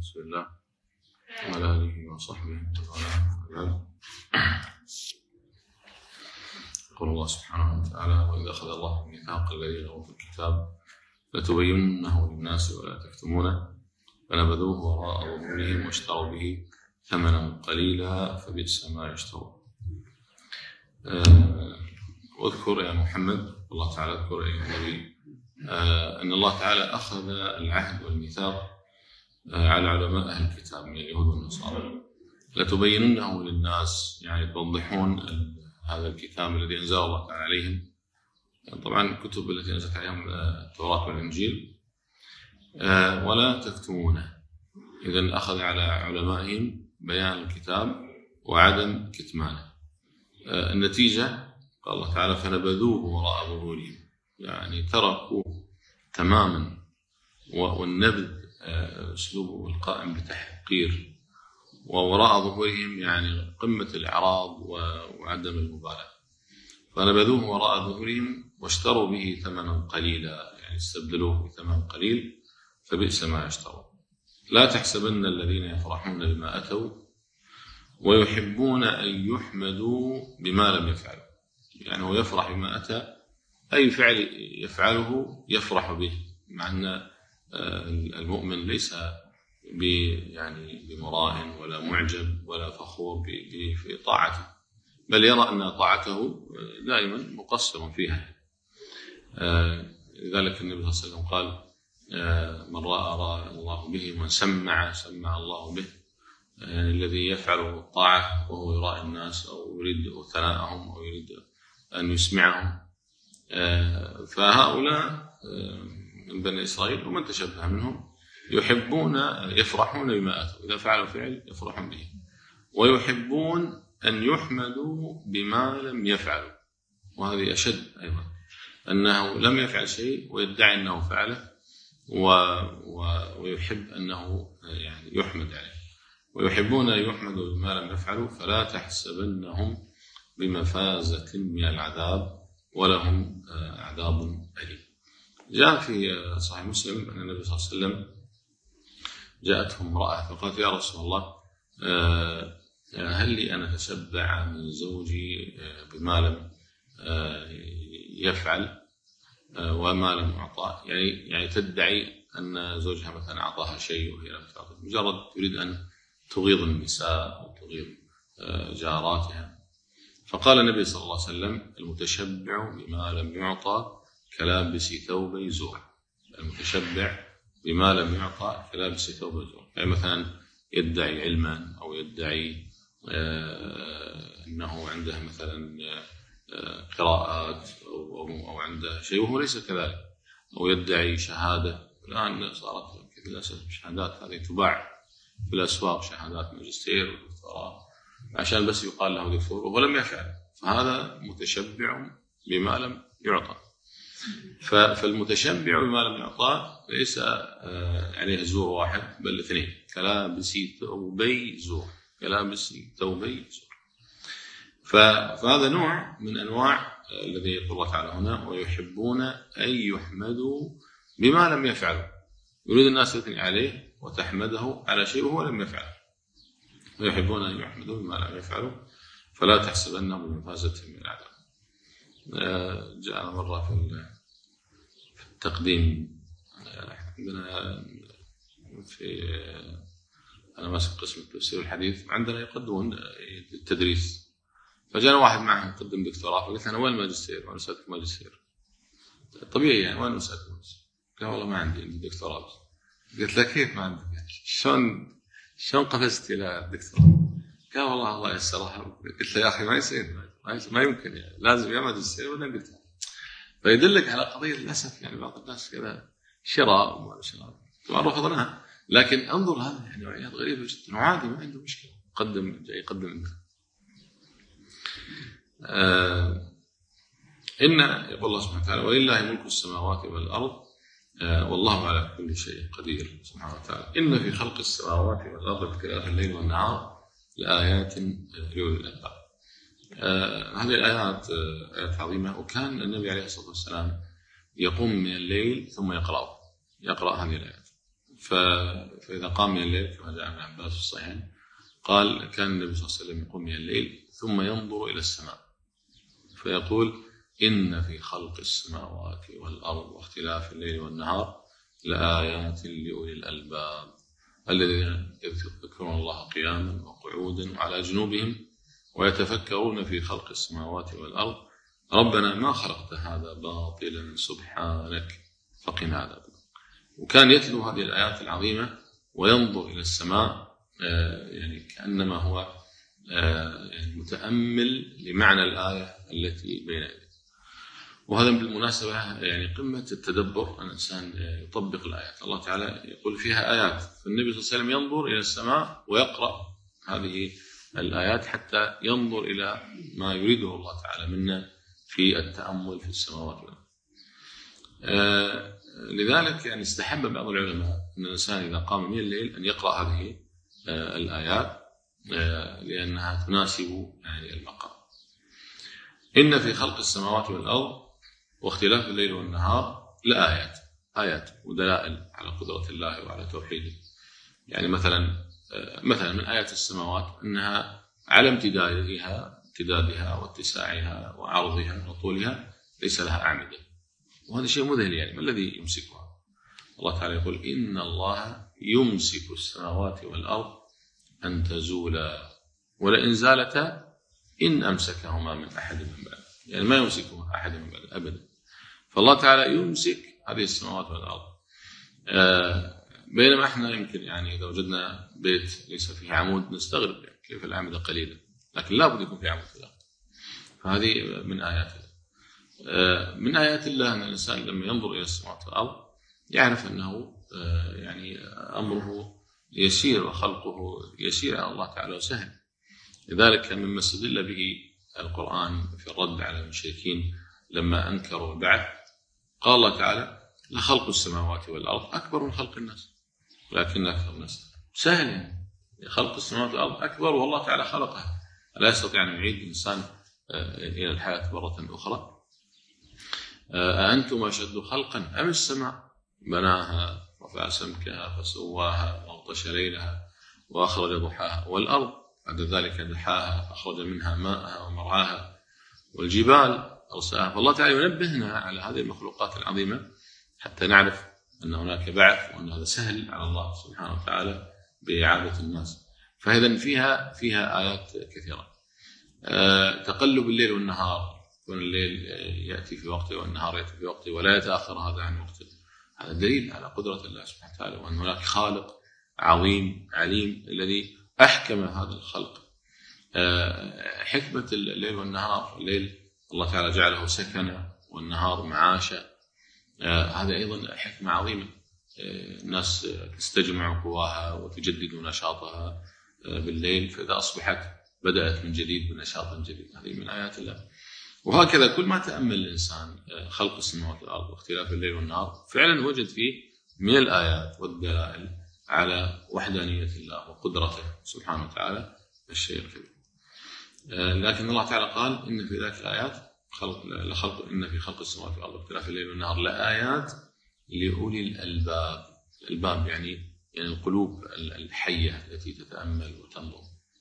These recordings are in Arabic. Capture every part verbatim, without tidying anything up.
بسم الله وعلى آله وصحبه وعلى يقول الله سبحانه وتعالى: وإذا أخذ الله ميثاق الذين أوتوا الكتاب لتبيننه للناس ولا تكتمونه فنبذوه وراء ظهورهم واشتروا به ثمنا قليلا فبئس ما يشترون. أه واذكر يا محمد، الله تعالى اذكر أيها النبي، أه أن الله تعالى أخذ العهد والميثاق أه على علماء أهل الكتاب من اليهود والنصارى لتبيننه للناس، يعني توضحون هذا الكتاب الذي أنزل الله تعالى عليهم. طبعا الكتب التي نزلت عليهم التوراة والإنجيل، أه ولا تكتمونه. إذن أخذ على علمائهم بيان الكتاب وعدم كتمانه. أه النتيجة قال الله تعالى: فنبذوه وراء ظهورهم، يعني تركوه تماما. والنبذ أسلوبه القائم بتحقير، ووراء ظهورهم يعني قمة الإعراض وعدم المبالاة. فنبذوه وراء ظهورهم واشتروا به ثمنا قليلا، يعني استبدلوه بثمن قليل فبئس ما يشترون. لا تحسبن الذين يفرحون بما أتوا ويحبون أن يحمدوا بما لم يفعلوا. يعني هو يفرح بما أتى، أي فعل يفعله يفرح به، مع أن المؤمن ليس يعني بمراء ولا معجب ولا فخور في طاعته، بل يرى أن طاعته دائما مقصر فيها. لذلك النبي صلى الله عليه وسلم قال: من رأى رأى الله به، ومن سمع سمع الله به. يعني الذي يفعل الطاعة وهو يراعي الناس أو يريد ثناءهم أو يريد أن يسمعهم، فهؤلاء من بني إسرائيل ومن تشبه منهم يحبون يفرحون بما أتوا، إذا فعلوا فعل يفرحون به، ويحبون أن يحمدوا بما لم يفعلوا. وهذه أشد أيضا، أنه لم يفعل شيء ويدعي أنه فعله، و... و... ويحب أنه يعني يحمد عليه. ويحبون أن يحمدوا بما لم يفعلوا فلا تحسبنهم بمفازة من العذاب ولهم عذاب أليم. جاء في صحيح مسلم أن النبي صلى الله عليه وسلم جاءته امرأة فقالت: يا رسول الله، هل لي أن أتشبع من زوجي بما لم يفعل وما لم أعطى؟ يعني يعني تدعي أن زوجها مثلا أعطاها شيء وهي لم تعطي، مجرد تريد أن تغيظ النساء أو تغيظ جاراتها. فقال النبي صلى الله عليه وسلم: المتشبع بما لم يعطى كلابس ثوبي زور. المتشبع بما لم يعطى كلابس ثوبي زور، يعني مثلا يدعي علما أو يدعي آه أنه عنده مثلا آه قراءات أو, أو, أو عنده شيء وهو ليس كذلك، أو يدعي شهادة. الآن صارت للأسف الشهادات هذه تباع في الأسواق، شهادات ماجستير ودكتوراه، عشان بس يقال له دكتور وهو لم يفعل، فهذا متشبع بما لم يعطى. فالمتشبع بما لم يعطى ليس عليه زور واحد بل اثنين: كلابس ثوبي زور، كلابس ثوبي زور. فهذا نوع من أنواع الذي يقول الله تعالى هنا: ويحبون أن يحمدوا بما لم يفعلوا. يريد الناس تثني عليه وتحمده على شيء وهو لم يفعل. ويحبون أن يحمدوا بما لم يفعلوا فلا تحسبنهم بمفازة من العذاب. جاء مرة في التقديم عندنا في أنا ماسك قسم التفسير والحديث، عندنا يقدمون التدريس، فجاء واحد معهم يقدم دكتوراه، فقلت أنا وين ماجستير؟ وين أسألك ماجستير؟ طبيعي يعني وين أسألك ماجستير؟ قال: والله ما عندي عندي دكتوراه. قلت له: كيف ما عندك؟ شلون شلون قفزت إلى الدكتوراه؟ قال: والله الله يسرها. قلت له: يا أخي ما يصير، ما يمكن، يعني لازم يا ماجستير ولا دكتوراه. فيدلك على قضية للأسف يعني بعض الناس كذا شراء وما شراء، طبعا رفضناها، لكن انظر هذا يعني نوعيات غريبة جدا وعادي ما عنده مشكلة، قدم جاي يقدم انت. آه إن يقول الله سبحانه وتعالى: ولله ملك السماوات والأرض آه والله على كل شيء قدير سبحانه وتعالى. إن في خلق السماوات والأرض واختلاف الليل والنهار لآيات لأولي الألباب. آه هذه الآيات آه آيات عظيمة، وكان النبي عليه الصلاة والسلام يقوم من الليل ثم يقرأ يقرأ هذه الآيات. فإذا قام من الليل كما جاء ابن عباس في الصحيحين قال كان النبي صلى الله عليه وسلم يقوم من الليل ثم ينظر إلى السماء فيقول إن في خلق السماوات والأرض واختلاف الليل والنهار لآيات لأولي الألباب الذين يذكرون الله قياما وقعودا وعلى جنوبهم ويتفكرون في خلق السماوات والأرض ربنا ما خلقت هذا باطلا سبحانك فقنا عذاب. وكان يتلو هذه الآيات العظيمة وينظر إلى السماء يعني كأنما هو متأمل لمعنى الآية التي بين يديه. وهذا بالمناسبة يعني قمة التدبر أن الإنسان يطبق الآيات. الله تعالى يقول فيها آيات، فالنبي صلى الله عليه وسلم ينظر إلى السماء ويقرأ هذه الآيات حتى ينظر إلى ما يريده الله تعالى منا في التأمل في السماوات والأرض. آه لذلك يعني استحب بعض العلماء أن الإنسان إذا قام من الليل أن يقرأ هذه آه الآيات آه لأنها تناسب يعني المقام. إن في خلق السماوات والأرض واختلاف الليل والنهار لآيات، آيات ودلائل على قدرة الله وعلى توحيده. يعني مثلا مثلا من آيات السماوات أنها على امتدادها امتدادها واتساعها وعرضها وطولها ليس لها أعمدة، وهذا شيء مذهل. يعني ما الذي يمسكها؟ الله تعالى يقول إن الله يمسك السماوات والأرض أن تزولا ولئن زالتا إن أمسكهما من أحد من بعد. يعني ما يمسكهما أحد من بعد أبدا. فالله تعالى يمسك هذه السماوات والأرض. آه بينما احنا يمكن يعني إذا وجدنا بيت ليس فيه عمود نستغرب يعني كيف الأعمدة قليلة، لكن لا بد يكون فيه عمود في الأرض. فهذه من آيات الله. آه من آيات الله أن الإنسان لما ينظر إلى السماوات والأرض يعرف أنه آه يعني أمره يسير وخلقه يسير على الله تعالى وسهل. لذلك مما استدل به القرآن في الرد على المشركين لما أنكروا البعث قال الله تعالى لخلق السماوات والأرض أكبر من خلق الناس لكن أكثر الناس سهل. يعني خلق السماوات والأرض أكبر والله تعالى خلقها، لا يستطيع أن يعيد الإنسان إلى الحياة مرة أخرى. أأنتم أشد خلقا أم السماء بناها رفع سمكها فسواها وأغطش ليلها وأخرج ضحاها والأرض بعد ذلك دحاها فأخرج منها ماءها ومرعاها والجبال أرساها. فالله تعالى ينبهنا على هذه المخلوقات العظيمة حتى نعرف أن هناك بعث وأن هذا سهل على الله سبحانه وتعالى بإعادة الناس. فإذا فيها فيها آيات كثيرة. أه تقلب الليل والنهار، يكون الليل يأتي في وقته والنهار يأتي في وقته ولا يتأخر هذا عن وقته. هذا دليل على قدرة الله سبحانه وتعالى وأن هناك خالق عظيم عليم الذي أحكم هذا الخلق. أه حكمة الليل والنهار، الليل الله تعالى جعله سكنا والنهار معاشا. آه هذا أيضا حكمة عظيمة. آه الناس تستجمع قواها وتجدد نشاطها آه بالليل، فإذا أصبحت بدأت من جديد بنشاط جديد. هذه من آيات الله. وهكذا كل ما تأمل الإنسان آه خلق السماوات والأرض واختلاف الليل والنهار فعلا وجد فيه من الآيات والدلائل على وحدانية الله وقدرته سبحانه وتعالى الشيء الكبير. آه لكن الله تعالى قال إن في ذلك الآيات خلق لخلق إن في خلق السماوات والأرض واختلاف الليل والنهار لآيات لأولي الألباب. الألباب يعني يعني القلوب الحية التي تتأمل وتنظر.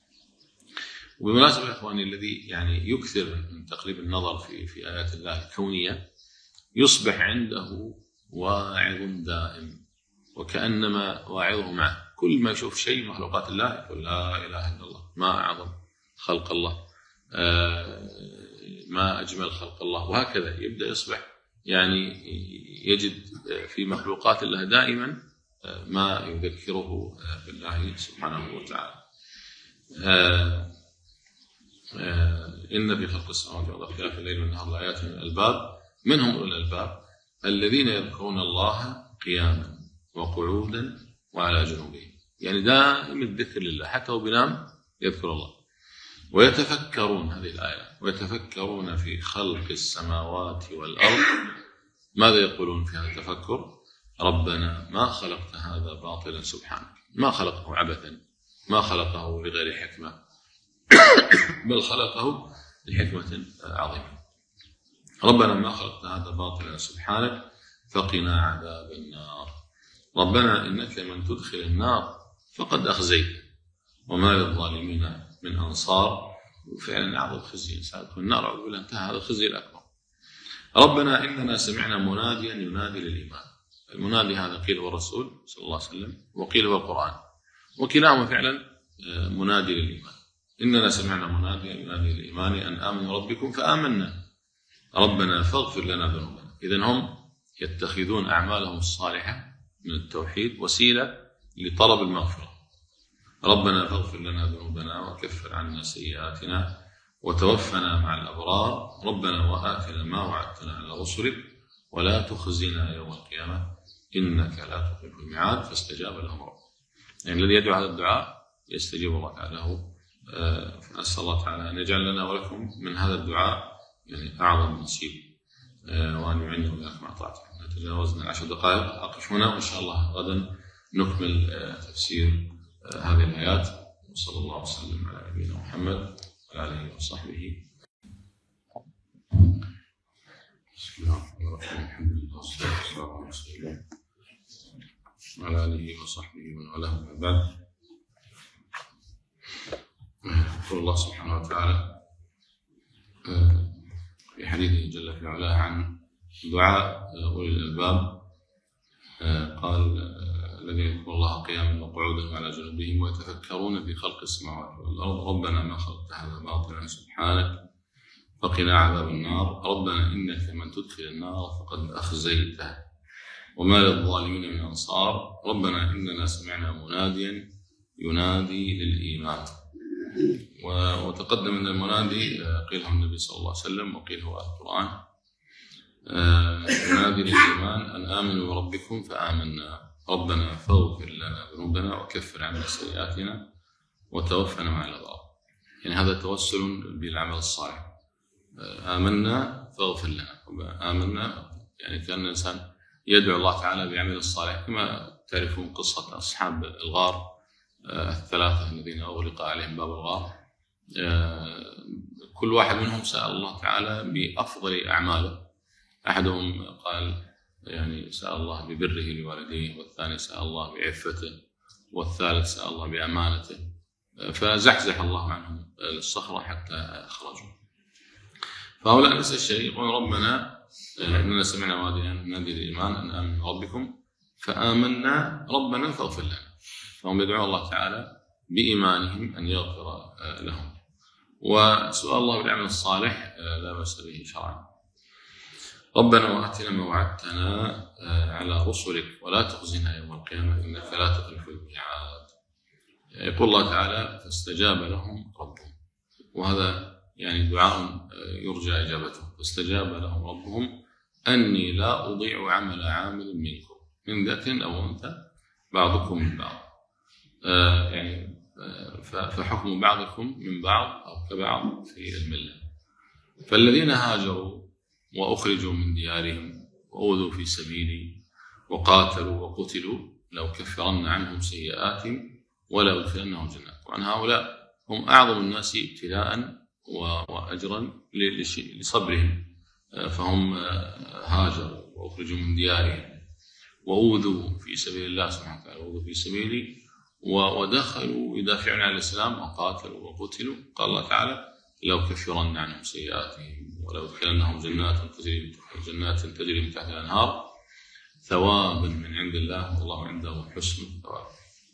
وبمناسبة إخواني الذي يعني يكثر من تقليب النظر في في آيات الله الكونية يصبح عنده واعظ دائم وكأنما واعظه معه. كل ما يشوف شيء مخلوقات الله يقول لا إله إلا الله، ما أعظم خلق الله، آه ما أجمل خلق الله. وهكذا يبدأ يصبح يعني يجد في مخلوقات الله دائما ما يذكره بالله سبحانه وتعالى. إن في خلق السماوات والأرض واختلاف الليل والنهار لآيات للألباب منهم أولو الألباب الذين يذكرون الله قياما وقعودا وعلى جنوبهم. يعني دائما الذكر لله حتى وبنام يذكر الله. ويتفكرون، هذه الآية، ويتفكرون في خلق السماوات والأرض. ماذا يقولون في هذا التفكر؟ ربنا ما خلقت هذا باطلا سبحانك. ما خلقه عبثا، ما خلقه بغير حكمة، بل خلقه لحكمة عظيمة. ربنا ما خلقت هذا باطلا سبحانك فقنا عذاب النار. ربنا إنك من تدخل النار فقد أخزيته وما للظالمين من أنصار. وفعلا أعظم خزي سأدخل النار أعوذ بالله، انتهى هذا الخزي الأكبر. ربنا إننا سمعنا مناديا ينادي للإيمان. المنادي هذا قيل هو الرسول صلى الله عليه وسلم وقيل هو القرآن، وكلاهما فعلا منادي للإيمان. إننا سمعنا مناديا ينادي للإيمان أن آمنوا ربكم فآمنا ربنا فاغفر لنا ذنوبنا. إذن هم يتخذون أعمالهم الصالحة من التوحيد وسيلة لطلب المغفرة. ربنا فاغفر لنا ذنوبنا وكفر عنا سيئاتنا وتوفنا مع الأبرار ربنا وآتنا ما وعدتنا على رسلك ولا تخزنا يوم القيامة إنك لا تخلف الميعاد. فاستجاب لهم ربهم. يعني الذي يدعو هذا الدعاء يستجيب الله تعالى له. فأسأل الله تعالى أن يجعل لنا ولكم من هذا الدعاء يعني أعظم نصيب، وأن يعيننا وإياكم على طاعته. تجاوزنا العشر دقائق، أقف هنا وإن شاء الله غدا نكمل تفسير هذه الآيات. وصلى الله وسلم على نبينا محمد وعلى آله وصحبه. بسم الله الرحمن الرحيم. الحمد لله والصلاة والسلام على رسول الله وعلى آله وصحبه ومن والاه. أما بعد، يقول الله سبحانه وتعالى في حديثه جل في علاه عن دعاء أولي الألباب، قال الذين يذكرون الله قياما وقعودا وعلى جنوبهم ويتفكرون في خلق السماوات والأرض ربنا ما خلقت هذا باطلا سبحانك فقنا عذاب النار ربنا إنك من تدخل النار فقد أخزيته وما للظالمين من أنصار ربنا إننا سمعنا مناديا ينادي للإيمان. وتقدم أن المنادي قيل هو النبي صلى الله عليه وسلم وقيل هو القرآن. ينادي للإيمان أن آمنوا بربكم فآمنا ربنا فاغفر لنا ذنوبنا وكفر عنا سيئاتنا وتوفنا مع الأبرار. يعني هذا توسل بالعمل الصالح. آمنا فاغفر لنا. آمنا يعني كان الإنسان يدعو الله تعالى بعمل الصالح، كما تعرفون قصة أصحاب الغار الثلاثة الذين أغلق عليهم باب الغار. كل واحد منهم سأل الله تعالى بأفضل أعماله. أحدهم قال يعني سأل الله ببره لوالديه، والثاني سأل الله بعفته، والثالث سأل الله بأمانته، فزحزح الله عنهم الصخرة حتى خرجوا. فهؤلاء نفس الشيء يقول ربنا إننا سمعنا نادي الإيمان أن آمنوا ربكم فآمنا ربنا فاغفر لنا. فهم يدعون الله تعالى بإيمانهم أن يغفر لهم. وسؤال الله بالعمل الصالح لا بأس به شرعا. ربنا وآتنا ما وعدتنا على رسلك ولا تخزنا يوم القيامة إنك لا تخلف الميعاد. يقول الله تعالى فاستجاب لهم ربهم، وهذا يعني دعاء يرجى إجابته. فاستجاب لهم ربهم أني لا أضيع عمل عامل منكم من ذكر أو أنثى بعضكم من بعض. آه يعني آه فحكم بعضكم من بعض أو كبعض في الملة. فالذين هاجروا وأخرجوا من ديارهم وأوذوا في سبيلي وقاتلوا وقتلوا لو كفرن عنهم سيئاتهم ولا أدخلنهم جنات. وعن هؤلاء هم أعظم الناس ابتلاء وأجرا لصبرهم. فهم هاجروا وأخرجوا من ديارهم وأوذوا في سبيل الله سبحانه وتعالى، أوذوا في سبيلي ودخلوا يدافعون عن الإسلام وقاتلوا وقتلوا. قال الله تعالى لو كفرن عنهم سيئاتهم ولو أدخلنهم جنات تجري جنات تجري من تحتها الأنهار ثوابا من عند الله والله عنده حسن الثواب.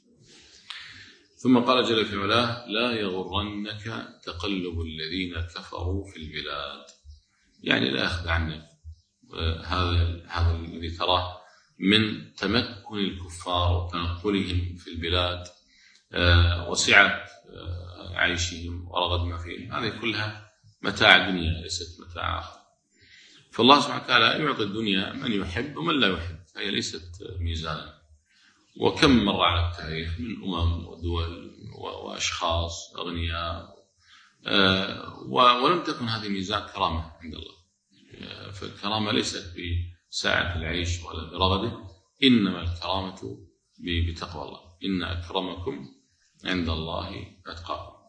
ثم قال جل في علاه لا يغرنك تقلب الذين كفروا في البلاد. يعني لا يخدع عنك هذا هذا الذي تراه من تمكن الكفار وتنقلهم في البلاد وسعة عيشهم ورغد ما فيهم. هذه كلها متاع دنيا ليست متاع آخر. فالله سبحانه وتعالى يعطي الدنيا من يحب ومن لا يحب، هي ليست ميزانا. وكم مر على التاريخ من أمم ودول وأشخاص أغنياء ولم تكن هذه ميزان كرامة عند الله. فالكرامة ليست بساعة العيش ولا برغده، إنما الكرامة بتقوى الله. إن أكرمكم عند الله أتقاكم.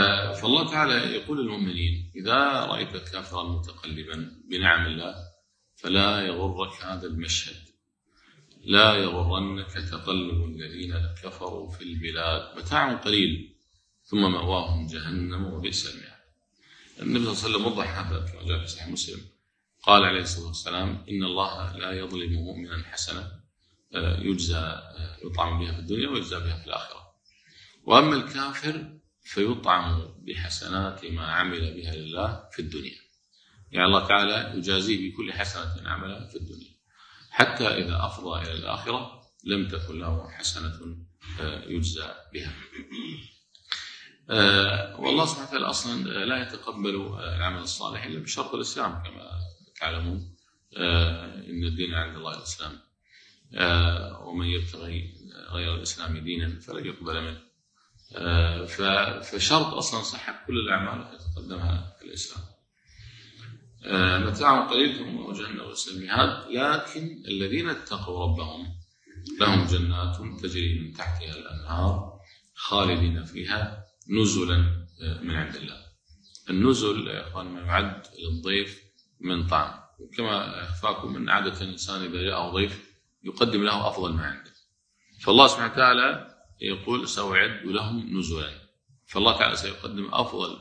فالله تعالى يقول للمؤمنين إذا رأيت كافرا متقلبا بنعم الله فلا يغرك هذا المشهد، لا يغرنك تقلب الذين كفروا في البلاد، متاع قليل ثم مأواهم جهنم وبئس المهاد. النبي صلى الله عليه وسلم وضح هذا كما جاء في صحيح مسلم، قال عليه الصلاة والسلام: إن الله لا يظلم مؤمنا حسنة يجزى يطعم بها في الدنيا ويجزى بها في الآخرة، وأما الكافر فيطعم بحسنات ما عمل بها لله في الدنيا. يعني الله تعالى يجازيه بكل حسنة عملها في الدنيا، حتى إذا أفضى إلى الآخرة لم تكن له حسنة يجزى بها. والله سبحانه وتعالى أصلا لا يتقبل العمل الصالح إلا بشرط الإسلام كما تعلمون، إن الدين عند الله الإسلام، ومن يبتغي غير الإسلام دينا فلن يقبل منه. فشرط أصلا صحة كل الأعمال يتقدمها في الإسلام. متاع قليل ثم وجهنم وبئس المهاد. لكن الذين اتقوا ربهم لهم جنات تجري من تحتها الأنهار خالدين فيها نزلا من عند الله. النزل يا إخوان ما يعد للضيف من طعام، وكما أخفاكم من عادة الإنسان إذا جاءه ضيف يقدم له أفضل ما عنده، فالله سبحانه وتعالى يقول: سأعد لهم نزلا. فالله تعالى سيقدم أفضل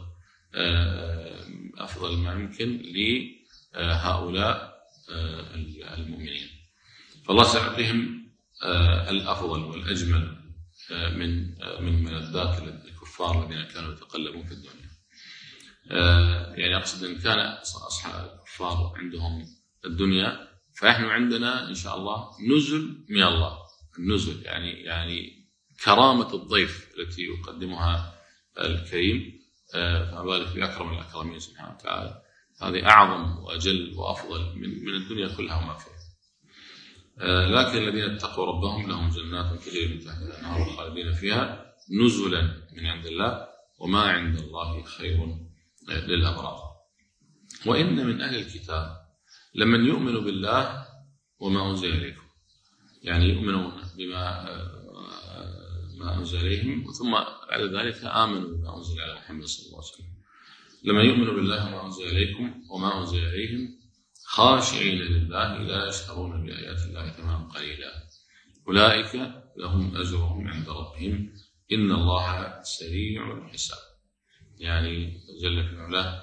أفضل ما يمكن لهؤلاء المؤمنين، فالله سيعطيهم الأفضل والأجمل من من ملذات الكفار الذين كانوا يتقلبون في الدنيا. يعني أقصد إن كان أصحاب الكفار عندهم الدنيا، فنحن عندنا إن شاء الله نزل من الله. النزل يعني يعني كرامة الضيف التي يقدمها الكريم، فما بالك بأكرم الأكرمين سبحانه وتعالى. هذه أعظم وأجل وأفضل من من الدنيا كلها وما فيها. لكن الذين اتقوا ربهم لهم جنات تجري من تحتها الأنهار خالدين فيها نزلا من عند الله وما عند الله خير للأبرار. وإن من أهل الكتاب لمن يؤمن بالله وما أنزل إليكم، يعني يؤمنون بما ما أنزل إليهم ثم بعد ذلك آمنوا بما أنزل على محمد صلى الله عليه وسلم. لما يؤمنوا بالله وما أنزل إليكم وما أنزل إليهم خاشعين لله لا يشترون بآيات الله ثمنا قليلا أولئك لهم أجرهم عند ربهم إن الله سريع الحساب. يعني جل في علاه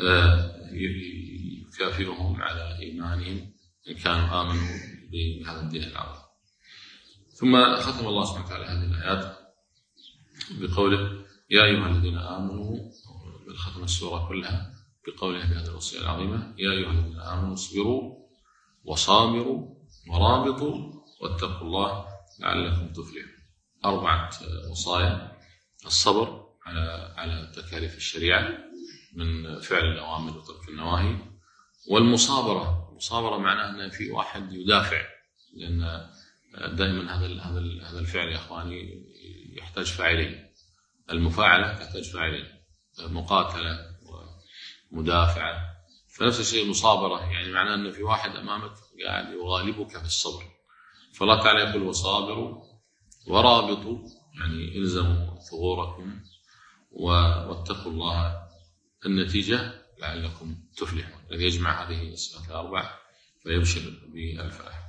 يكافئهم على إيمانهم إن كانوا آمنوا بهذا الدين العظيم. ثم ختم الله سبحانه وتعالى هذه الآيات بقوله: يا أيها الذين آمنوا، بل ختم السورة كلها بقوله بهذه الوصية العظيمة: يا أيها الذين آمنوا اصبروا وصابروا ورابطوا واتقوا الله لعلكم تفلحون. أربعة وصايا: الصبر على على تكاليف الشريعة من فعل الأوامر وترك النواهي، والمصابرة. المصابرة معناها أن في واحد يدافع، لأن دائما هذا هذا هذا الفعل يا إخواني يحتاج فاعلين. المفاعلة تحتاج فاعلين، مقاتلة ومدافعة. فنفس الشيء المصابرة، يعني معناه أن في واحد أمامك قاعد يغالبك في الصبر. فالله تعالى يقول: وصابروا ورابطوا، يعني الزموا ثغوركم واتقوا الله النتيجة لعلكم تفلحون. الذي يجمع هذه الصفات الأربع فيبشر بالفلاح.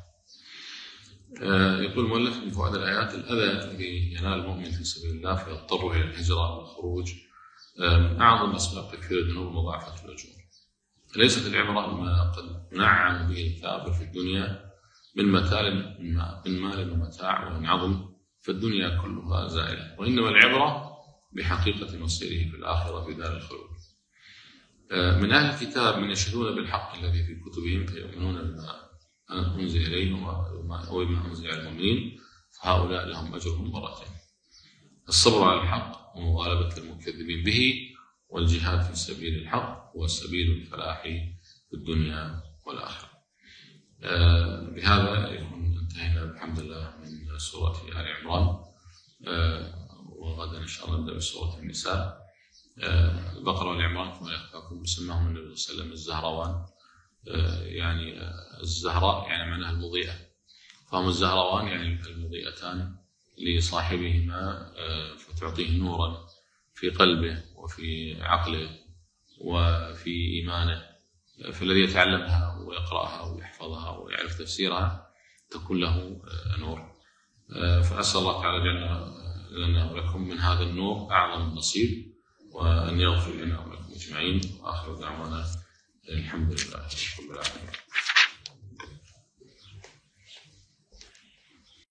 يقول المؤلف من فوائد الآيات: الأذى الذي ينال المؤمن في سبيل الله فيضطر إلى الهجرة والخروج من أعظم أسباب تكفير الذنوب ومضاعفة الأجور. ليست العبرة بما قد نعم به الكافر في الدنيا من متال من مال ومتاع ومن عظم، فالدنيا كلها زائلة، وإنما العبرة بحقيقة مصيره في الآخرة في دار الخلود. من أهل الكتاب من يشهدون بالحق الذي في كتبهم فيؤمنون بما أنزل إليهم وبما أنزل على المؤمنين، فهؤلاء لهم أجرهم مرتين: الصبر على الحق ومغالبة المكذبين به، والجهاد في سبيل الحق هو سبيل الفلاح في الدنيا والآخرة. بهذا يكون انتهينا بحمد الله من سورة آل عمران، وغدا إن شاء الله نبدأ بسورة النساء. البقرة والعمران كما يخفاكم سماهم النبي صلى الله عليه وسلم الزهروان، يعني الزهراء يعني معناها المضيئة، فهم الزهروان يعني المضيئتان لصاحبهما، فتعطيه نورا في قلبه وفي عقله وفي إيمانه فالذي يتعلمها ويقرأها ويحفظها ويعرف تفسيرها تكون له نور. فأسأل الله تعالى جل لنا ولكم من هذا النور أعظم النصيب، وأن يغفر لنا ولكم أجمعين. وآخر دعوانا الحمد لله رب العالمين.